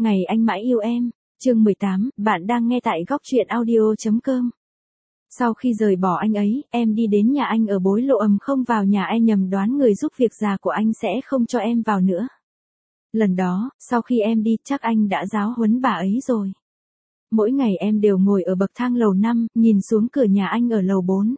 Ngày anh mãi yêu em, chương 18, bạn đang nghe tại góc truyện audio.com. Sau khi rời bỏ anh ấy, em đi đến nhà anh ở Bối Lộ ầm không vào nhà em nhầm đoán người giúp việc già của anh sẽ không cho em vào nữa. Lần đó, sau khi em đi chắc anh đã giáo huấn bà ấy rồi. Mỗi ngày em đều ngồi ở bậc thang lầu 5, nhìn xuống cửa nhà anh ở lầu 4.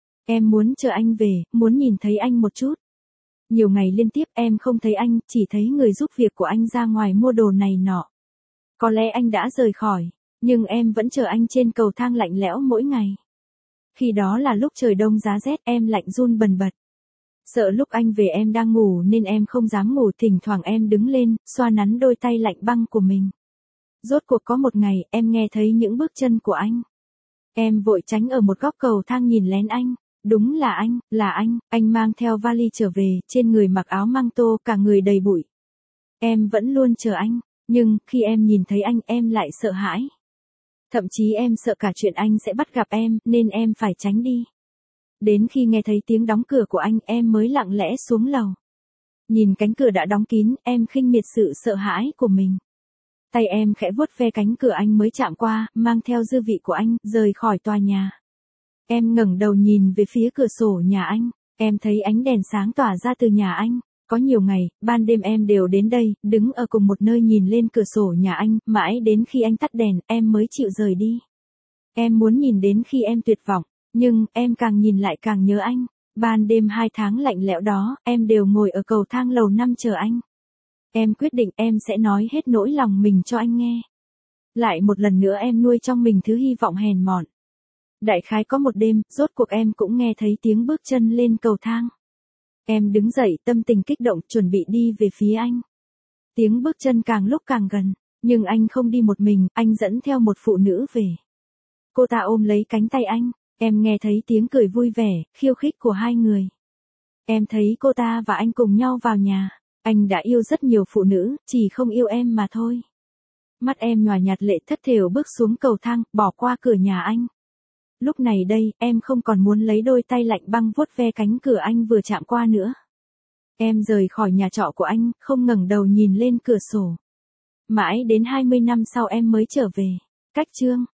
Em muốn chờ anh về, muốn nhìn thấy anh một chút. Nhiều ngày liên tiếp em không thấy anh, chỉ thấy người giúp việc của anh ra ngoài mua đồ này nọ. Có lẽ anh đã rời khỏi, nhưng em vẫn chờ anh trên cầu thang lạnh lẽo mỗi ngày. Khi đó là lúc trời đông giá rét, em lạnh run bần bật. Sợ lúc anh về em đang ngủ nên em không dám ngủ, thỉnh thoảng em đứng lên, xoa nắn đôi tay lạnh băng của mình. Rốt cuộc có một ngày, em nghe thấy những bước chân của anh. Em vội tránh ở một góc cầu thang nhìn lén anh. Đúng là anh mang theo vali trở về, trên người mặc áo măng tô, cả người đầy bụi. Em vẫn luôn chờ anh, nhưng khi em nhìn thấy anh em lại sợ hãi. Thậm chí em sợ cả chuyện anh sẽ bắt gặp em, nên em phải tránh đi. Đến khi nghe thấy tiếng đóng cửa của anh, em mới lặng lẽ xuống lầu. Nhìn cánh cửa đã đóng kín, em khinh miệt sự sợ hãi của mình. Tay em khẽ vuốt ve cánh cửa anh mới chạm qua, mang theo dư vị của anh, rời khỏi tòa nhà. Em ngẩng đầu nhìn về phía cửa sổ nhà anh, em thấy ánh đèn sáng tỏa ra từ nhà anh. Có nhiều ngày, ban đêm em đều đến đây, đứng ở cùng một nơi nhìn lên cửa sổ nhà anh, mãi đến khi anh tắt đèn, em mới chịu rời đi. Em muốn nhìn đến khi em tuyệt vọng, nhưng em càng nhìn lại càng nhớ anh. Ban đêm 2 tháng lạnh lẽo đó, em đều ngồi ở cầu thang lầu 5 chờ anh. Em quyết định em sẽ nói hết nỗi lòng mình cho anh nghe. Lại một lần nữa em nuôi trong mình thứ hy vọng hèn mọn. Đại khái có một đêm, rốt cuộc em cũng nghe thấy tiếng bước chân lên cầu thang. Em đứng dậy, tâm tình kích động, chuẩn bị đi về phía anh. Tiếng bước chân càng lúc càng gần, nhưng anh không đi một mình, anh dẫn theo một phụ nữ về. Cô ta ôm lấy cánh tay anh, em nghe thấy tiếng cười vui vẻ, khiêu khích của hai người. Em thấy cô ta và anh cùng nhau vào nhà. Anh đã yêu rất nhiều phụ nữ, chỉ không yêu em mà thôi. Mắt em nhòa nhạt lệ thất thểu bước xuống cầu thang, bỏ qua cửa nhà anh. Lúc này đây, em không còn muốn lấy đôi tay lạnh băng vuốt ve cánh cửa anh vừa chạm qua nữa. Em rời khỏi nhà trọ của anh, không ngẩng đầu nhìn lên cửa sổ. Mãi đến 20 năm sau em mới trở về. Cách chương